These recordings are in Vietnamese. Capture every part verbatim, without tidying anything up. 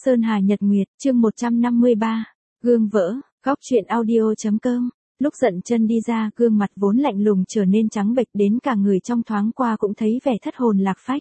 Sơn Hà Nhật Nguyệt, chương một trăm năm mươi ba, gương vỡ, góc truyện audio.com. Lúc Dận Chân đi ra, gương mặt vốn lạnh lùng trở nên trắng bệch, đến cả người trong thoáng qua cũng thấy vẻ thất hồn lạc phách.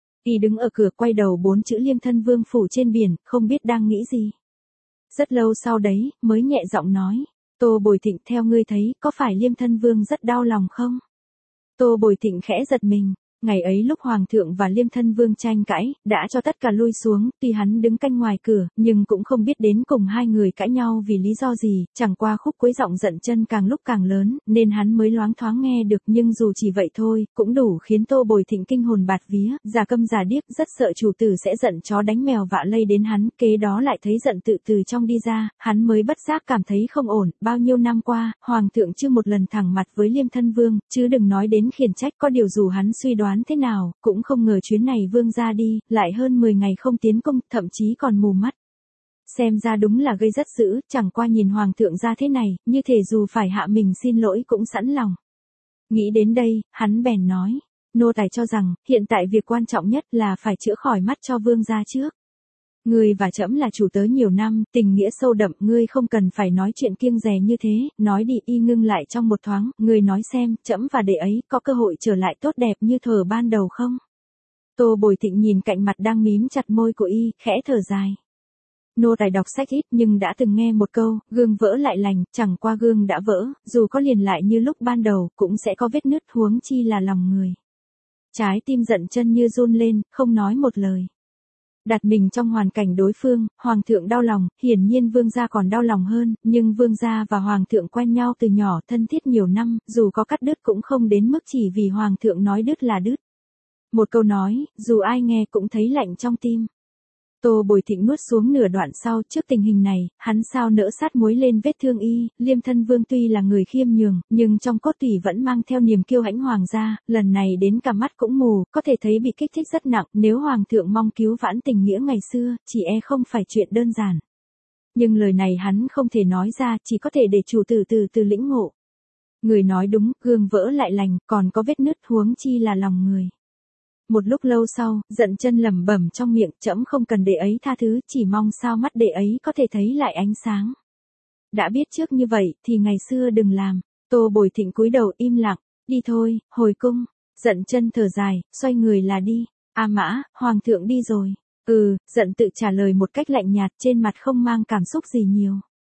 Y đứng ở cửa quay đầu bốn chữ Liêm Thân Vương phủ trên biển, không biết đang nghĩ gì. Rất lâu sau đấy, mới nhẹ giọng nói, Tô Bồi Thịnh, theo ngươi thấy, có phải Liêm Thân Vương rất đau lòng không? Tô Bồi Thịnh khẽ giật mình. Ngày ấy lúc Hoàng thượng và Liêm Thân Vương tranh cãi, đã cho tất cả lui xuống, tuy hắn đứng canh ngoài cửa, nhưng cũng không biết đến cùng hai người cãi nhau vì lý do gì, chẳng qua khúc cuối giọng Dận Chân càng lúc càng lớn, nên hắn mới loáng thoáng nghe được, nhưng dù chỉ vậy thôi, cũng đủ khiến Tô Bồi Thịnh kinh hồn bạt vía, già câm già điếc, rất sợ chủ tử sẽ giận chó đánh mèo vạ lây đến hắn, kế đó lại thấy Dận Tự từ trong đi ra, hắn mới bất giác cảm thấy không ổn, bao nhiêu năm qua, Hoàng thượng chưa một lần thẳng mặt với Liêm Thân Vương, chứ đừng nói đến khiển trách, có điều dù hắn suy đoán thế nào, cũng không ngờ chuyến này vương ra đi, lại hơn mười ngày không tiến công, thậm chí còn mù mắt. Xem ra đúng là gây rất dữ, chẳng qua nhìn Hoàng thượng ra thế này, như thể dù phải hạ mình xin lỗi cũng sẵn lòng. Nghĩ đến đây, hắn bèn nói, nô tài cho rằng, hiện tại việc quan trọng nhất là phải chữa khỏi mắt cho vương gia trước. Ngươi và trẫm là chủ tớ nhiều năm, tình nghĩa sâu đậm, ngươi không cần phải nói chuyện kiêng dè như thế, nói đi. Y ngưng lại trong một thoáng, ngươi nói xem, trẫm và đệ ấy có cơ hội trở lại tốt đẹp như thuở ban đầu không? Tô Bồi Thịnh nhìn cạnh mặt đang mím chặt môi của y, khẽ thở dài. Nô tài đọc sách ít nhưng đã từng nghe một câu, gương vỡ lại lành, chẳng qua gương đã vỡ, dù có liền lại như lúc ban đầu, cũng sẽ có vết nứt, huống chi là lòng người. Trái tim Dận Chân như run lên, không nói một lời. Đặt mình trong hoàn cảnh đối phương, Hoàng thượng đau lòng, hiển nhiên vương gia còn đau lòng hơn, nhưng vương gia và Hoàng thượng quen nhau từ nhỏ, thân thiết nhiều năm, dù có cắt đứt cũng không đến mức chỉ vì Hoàng thượng nói đứt là đứt. Một câu nói, dù ai nghe cũng thấy lạnh trong tim. Tô Bồi Thịnh nuốt xuống nửa đoạn sau, trước tình hình này, hắn sao nỡ sát muối lên vết thương y, Liêm Thân Vương tuy là người khiêm nhường, nhưng trong cốt tủy vẫn mang theo niềm kiêu hãnh hoàng gia, lần này đến cả mắt cũng mù, có thể thấy bị kích thích rất nặng, nếu Hoàng thượng mong cứu vãn tình nghĩa ngày xưa, chỉ e không phải chuyện đơn giản. Nhưng lời này hắn không thể nói ra, chỉ có thể để chủ tử từ từ lĩnh ngộ. Người nói đúng, gương vỡ lại lành, còn có vết nứt, huống chi là lòng người. Một lúc lâu sau, Dận Chân lẩm bẩm trong miệng, trẫm không cần đệ ấy tha thứ, chỉ mong sao mắt đệ ấy có thể thấy lại ánh sáng. Đã biết trước như vậy, thì ngày xưa đừng làm. Tô Bồi Thịnh cúi đầu im lặng, đi thôi, hồi cung. Dận Chân thở dài, xoay người là đi. A Mã, Hoàng thượng đi rồi. Ừ, Dận Tự trả lời một cách lạnh nhạt, trên mặt không mang cảm xúc gì nhiều.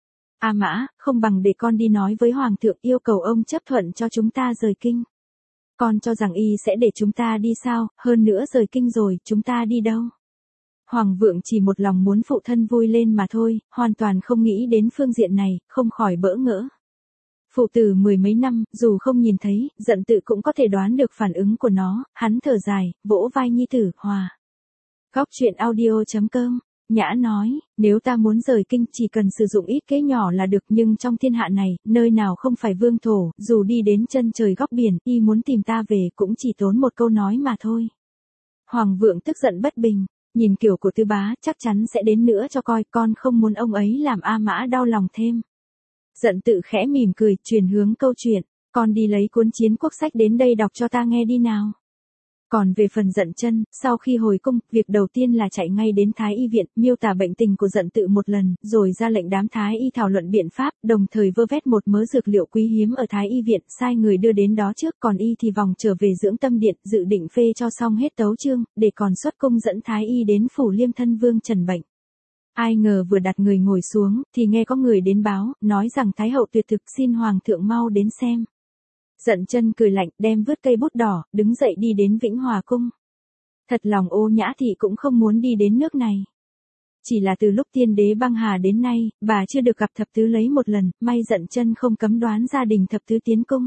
A Mã, không bằng để con đi nói với Hoàng thượng, yêu cầu ông chấp thuận cho chúng ta rời kinh. Con cho rằng y sẽ để chúng ta đi sao, hơn nữa rời kinh rồi, chúng ta đi đâu? Hoàng vượng chỉ một lòng muốn phụ thân vui lên mà thôi, hoàn toàn không nghĩ đến phương diện này, không khỏi bỡ ngỡ. Phụ tử mười mấy năm, dù không nhìn thấy, Dận Tự cũng có thể đoán được phản ứng của nó, hắn thở dài, vỗ vai nhi tử, hòa. Góc truyện audio.com. Nhã nói, nếu ta muốn rời kinh chỉ cần sử dụng ít kế nhỏ là được, nhưng trong thiên hạ này, nơi nào không phải vương thổ, dù đi đến chân trời góc biển, y muốn tìm ta về cũng chỉ tốn một câu nói mà thôi. Hoàng vượng tức giận bất bình, nhìn kiểu của Tư bá chắc chắn sẽ đến nữa cho coi, con không muốn ông ấy làm A Mã đau lòng thêm. Dận Tự khẽ mỉm cười, chuyển hướng câu chuyện, con đi lấy cuốn Chiến Quốc sách đến đây đọc cho ta nghe đi nào. Còn về phần Dận Chân, sau khi hồi cung, việc đầu tiên là chạy ngay đến Thái y viện, miêu tả bệnh tình của Dận Tự một lần, rồi ra lệnh đám Thái y thảo luận biện pháp, đồng thời vơ vét một mớ dược liệu quý hiếm ở Thái y viện, sai người đưa đến đó trước, còn y thì vòng trở về dưỡng tâm điện, dự định phê cho xong hết tấu chương, để còn xuất cung dẫn Thái y đến phủ Liêm Thân Vương trần bệnh. Ai ngờ vừa đặt người ngồi xuống, thì nghe có người đến báo, nói rằng Thái hậu tuyệt thực, xin Hoàng thượng mau đến xem. Dận Chân cười lạnh, đem vứt cây bút đỏ, đứng dậy đi đến Vĩnh Hòa cung. Thật lòng Ô Nhã Thị cũng không muốn đi đến nước này. Chỉ là từ lúc tiên đế băng hà đến nay, bà chưa được gặp thập tứ lấy một lần, may Dận Chân không cấm đoán gia đình thập tứ tiến cung.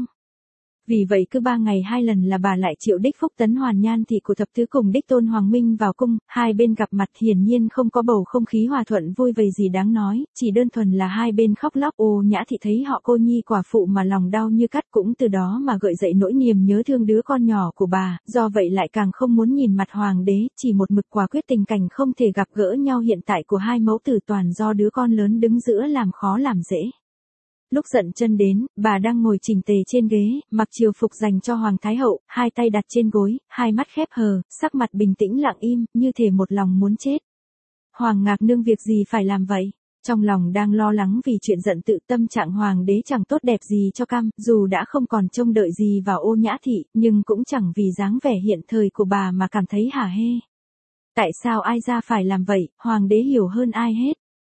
Vì vậy cứ ba ngày hai lần là bà lại triệu đích Phúc Tấn Hoàn Nhan thị của thập tứ cùng đích Tôn Hoàng Minh vào cung, hai bên gặp mặt hiển nhiên không có bầu không khí hòa thuận vui vầy gì đáng nói, chỉ đơn thuần là hai bên khóc lóc. Ô Nhã thị thấy họ cô nhi quả phụ mà lòng đau như cắt, cũng từ đó mà gợi dậy nỗi niềm nhớ thương đứa con nhỏ của bà, do vậy lại càng không muốn nhìn mặt hoàng đế, chỉ một mực quả quyết tình cảnh không thể gặp gỡ nhau hiện tại của hai mẫu tử toàn do đứa con lớn đứng giữa làm khó làm dễ. Lúc Dận Chân đến, bà đang ngồi chỉnh tề trên ghế, mặc triều phục dành cho Hoàng Thái Hậu, hai tay đặt trên gối, hai mắt khép hờ, sắc mặt bình tĩnh lặng im, như thể một lòng muốn chết. Hoàng Ngạc Nương việc gì phải làm vậy? Trong lòng đang lo lắng vì chuyện giận tự, tâm trạng hoàng đế chẳng tốt đẹp gì cho cam, dù đã không còn trông đợi gì vào Ô Nhã Thị, nhưng cũng chẳng vì dáng vẻ hiện thời của bà mà cảm thấy hả hê. Tại sao ai ra phải làm vậy, hoàng đế hiểu hơn ai hết.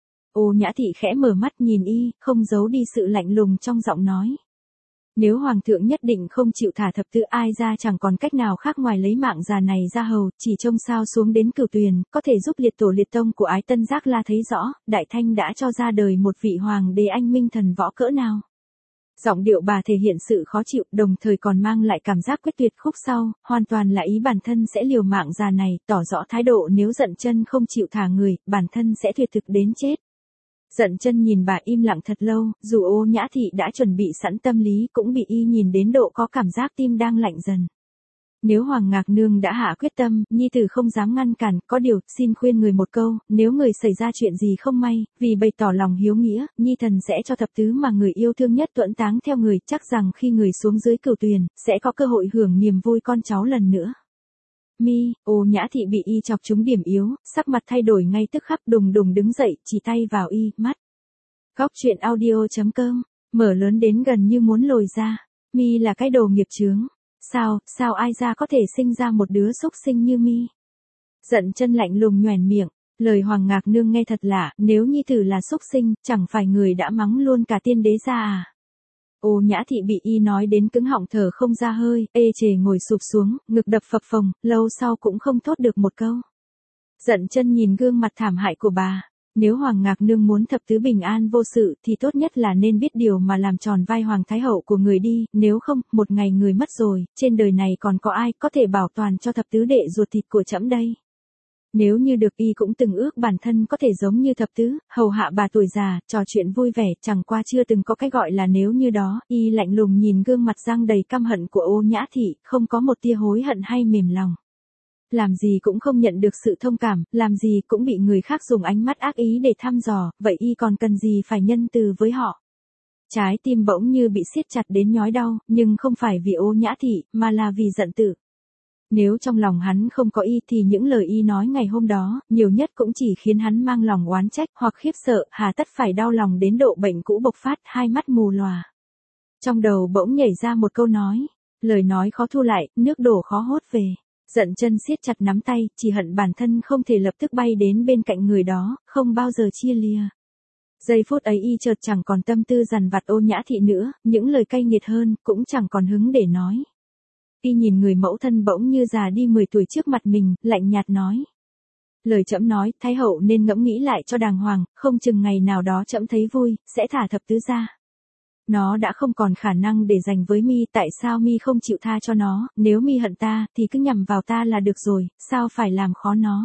Ô Nhã Thị khẽ mở mắt nhìn y, không giấu đi sự lạnh lùng trong giọng nói. Nếu hoàng thượng nhất định không chịu thả thập tứ, ai ra chẳng còn cách nào khác ngoài lấy mạng già này ra hầu, chỉ trông sao xuống đến Cửu Tuyền, có thể giúp liệt tổ liệt tông của Ái Tân Giác La thấy rõ, Đại Thanh đã cho ra đời một vị hoàng đế anh minh thần võ cỡ nào. Giọng điệu bà thể hiện sự khó chịu, đồng thời còn mang lại cảm giác quyết tuyệt. Khúc sau, hoàn toàn là ý bản thân sẽ liều mạng già này, tỏ rõ thái độ nếu Dận Chân không chịu thả người, bản thân sẽ tuyệt thực đến chết. Dận Chân nhìn bà im lặng thật lâu, dù Ô Nhã Thị đã chuẩn bị sẵn tâm lý cũng bị y nhìn đến độ có cảm giác tim đang lạnh dần. Nếu Hoàng Ngạc Nương đã hạ quyết tâm, nhi tử không dám ngăn cản, có điều, xin khuyên người một câu, nếu người xảy ra chuyện gì không may, vì bày tỏ lòng hiếu nghĩa, nhi thần sẽ cho thập tứ mà người yêu thương nhất tuẫn táng theo người, chắc rằng khi người xuống dưới Cửu Tuyền, sẽ có cơ hội hưởng niềm vui con cháu lần nữa. Mi, Ô Nhã Thị bị y chọc trúng điểm yếu, sắc mặt thay đổi ngay tức khắc, đùng đùng đứng dậy, chỉ tay vào y, mắt. Góc truyện audio chấm com, mở lớn đến gần như muốn lồi ra. Mi là cái đồ nghiệp chướng. Sao, sao ai ra có thể sinh ra một đứa xúc sinh như Mi? Dận Chân lạnh lùng nhoẻn miệng, lời Hoàng Ngạc Nương nghe thật lạ, nếu nhi tử là xúc sinh, chẳng phải người đã mắng luôn cả tiên đế ra à? Ô Nhã Thị bị y nói đến cứng họng thở không ra hơi, ê chề ngồi sụp xuống, ngực đập phập phồng, lâu sau cũng không thốt được một câu. Dận Chân nhìn gương mặt thảm hại của bà. Nếu Hoàng Ngạc Nương muốn thập tứ bình an vô sự thì tốt nhất là nên biết điều mà làm tròn vai Hoàng Thái Hậu của người đi, nếu không, một ngày người mất rồi, trên đời này còn có ai có thể bảo toàn cho thập tứ đệ ruột thịt của trẫm đây. Nếu như được, y cũng từng ước bản thân có thể giống như thập tứ, hầu hạ bà tuổi già, trò chuyện vui vẻ, chẳng qua chưa từng có cái gọi là nếu như đó. Y lạnh lùng nhìn gương mặt răng đầy căm hận của Ô Nhã Thị, không có một tia hối hận hay mềm lòng. Làm gì cũng không nhận được sự thông cảm, làm gì cũng bị người khác dùng ánh mắt ác ý để thăm dò, vậy y còn cần gì phải nhân từ với họ. Trái tim bỗng như bị siết chặt đến nhói đau, nhưng không phải vì Ô Nhã Thị, mà là vì Dận Tự. Nếu trong lòng hắn không có y thì những lời y nói ngày hôm đó, nhiều nhất cũng chỉ khiến hắn mang lòng oán trách hoặc khiếp sợ, hà tất phải đau lòng đến độ bệnh cũ bộc phát, hai mắt mù lòa. Trong đầu bỗng nhảy ra một câu nói, lời nói khó thu lại, nước đổ khó hốt về. Dận Chân siết chặt nắm tay, chỉ hận bản thân không thể lập tức bay đến bên cạnh người đó, không bao giờ chia lìa. Giây phút ấy y chợt chẳng còn tâm tư dằn vặt Ô Nhã Thị nữa, những lời cay nghiệt hơn, cũng chẳng còn hứng để nói. Y nhìn người mẫu thân bỗng như già đi mười tuổi trước mặt mình, lạnh nhạt nói. Lời trẫm nói, Thái Hậu nên ngẫm nghĩ lại cho đàng hoàng, không chừng ngày nào đó trẫm thấy vui, sẽ thả thập tứ ra. Nó đã không còn khả năng để dành với Mi, tại sao Mi không chịu tha cho nó, nếu Mi hận ta, thì cứ nhằm vào ta là được rồi, sao phải làm khó nó.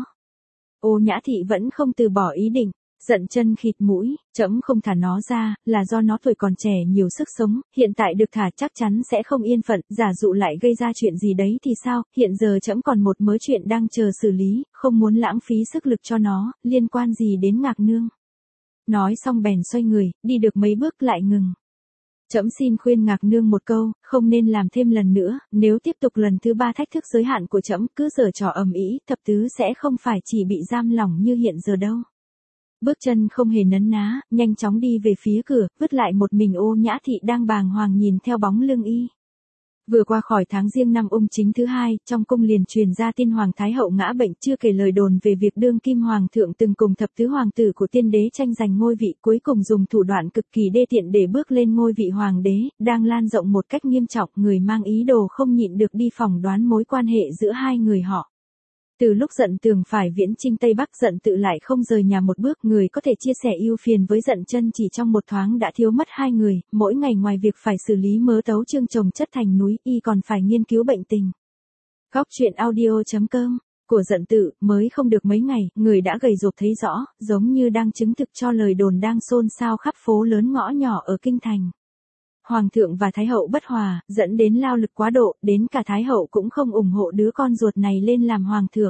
Ô Nhã Thị vẫn không từ bỏ ý định, Dận Chân khịt mũi, trẫm không thả nó ra, là do nó tuổi còn trẻ nhiều sức sống, hiện tại được thả chắc chắn sẽ không yên phận, giả dụ lại gây ra chuyện gì đấy thì sao, hiện giờ trẫm còn một mớ chuyện đang chờ xử lý, không muốn lãng phí sức lực cho nó, liên quan gì đến Ngạc Nương. Nói xong bèn xoay người, đi được mấy bước lại ngừng. Trẫm xin khuyên Ngạc Nương một câu, không nên làm thêm lần nữa, nếu tiếp tục lần thứ ba thách thức giới hạn của trẫm, cứ giở trò ầm ĩ, thập tứ sẽ không phải chỉ bị giam lỏng như hiện giờ đâu. Bước chân không hề nấn ná, nhanh chóng đi về phía cửa, vứt lại một mình Ô Nhã Thị đang bàng hoàng nhìn theo bóng lưng y. Vừa qua khỏi tháng Giêng năm Ung Chính thứ hai, trong cung liền truyền ra tin Hoàng Thái Hậu ngã bệnh, chưa kể lời đồn về việc đương kim hoàng thượng từng cùng thập tứ hoàng tử của tiên đế tranh giành ngôi vị, cuối cùng dùng thủ đoạn cực kỳ đê tiện để bước lên ngôi vị hoàng đế, đang lan rộng một cách nghiêm trọng, người mang ý đồ không nhịn được đi phỏng đoán mối quan hệ giữa hai người họ. Từ lúc Dận Tường phải viễn chinh Tây Bắc, Dận Tự lại không rời nhà một bước, người có thể chia sẻ ưu phiền với Dận Chân chỉ trong một thoáng đã thiếu mất hai người, mỗi ngày ngoài việc phải xử lý mớ tấu chương chồng chất thành núi, y còn phải nghiên cứu bệnh tình. Góc truyện audio chấm com, của Dận Tự, mới không được mấy ngày, người đã gầy rộp thấy rõ, giống như đang chứng thực cho lời đồn đang xôn xao khắp phố lớn ngõ nhỏ ở kinh thành. Hoàng thượng và Thái Hậu bất hòa, dẫn đến lao lực quá độ, đến cả Thái Hậu cũng không ủng hộ đứa con ruột này lên làm hoàng thượng.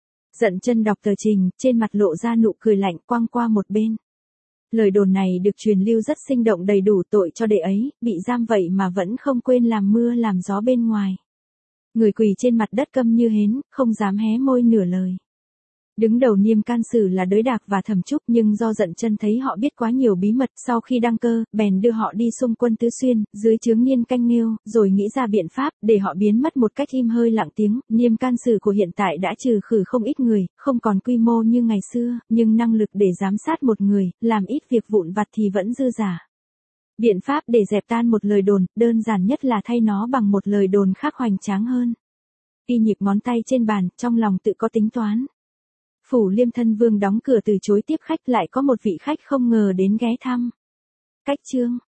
Dận Chân đọc tờ trình, trên mặt lộ ra nụ cười lạnh, quăng qua một bên. Lời đồn này được truyền lưu rất sinh động, đầy đủ tội cho đệ ấy, bị giam vậy mà vẫn không quên làm mưa làm gió bên ngoài. Người quỳ trên mặt đất câm như hến, không dám hé môi nửa lời. Đứng đầu Niêm Can Sử là Đới Đạc và Thẩm Trúc, nhưng do Dận Chân thấy họ biết quá nhiều bí mật, sau khi đăng cơ, bèn đưa họ đi xung quân Tứ Xuyên, dưới trướng Niên Canh Nghêu, rồi nghĩ ra biện pháp để họ biến mất một cách im hơi lặng tiếng. Niêm Can Sử của hiện tại đã trừ khử không ít người, không còn quy mô như ngày xưa, nhưng năng lực để giám sát một người, làm ít việc vụn vặt thì vẫn dư giả. Biện pháp để dẹp tan một lời đồn, đơn giản nhất là thay nó bằng một lời đồn khác hoành tráng hơn. Y nhịp ngón tay trên bàn, trong lòng tự có tính toán. Phủ Liêm Thân Vương đóng cửa từ chối tiếp khách, lại có một vị khách không ngờ đến ghé thăm. Cách chương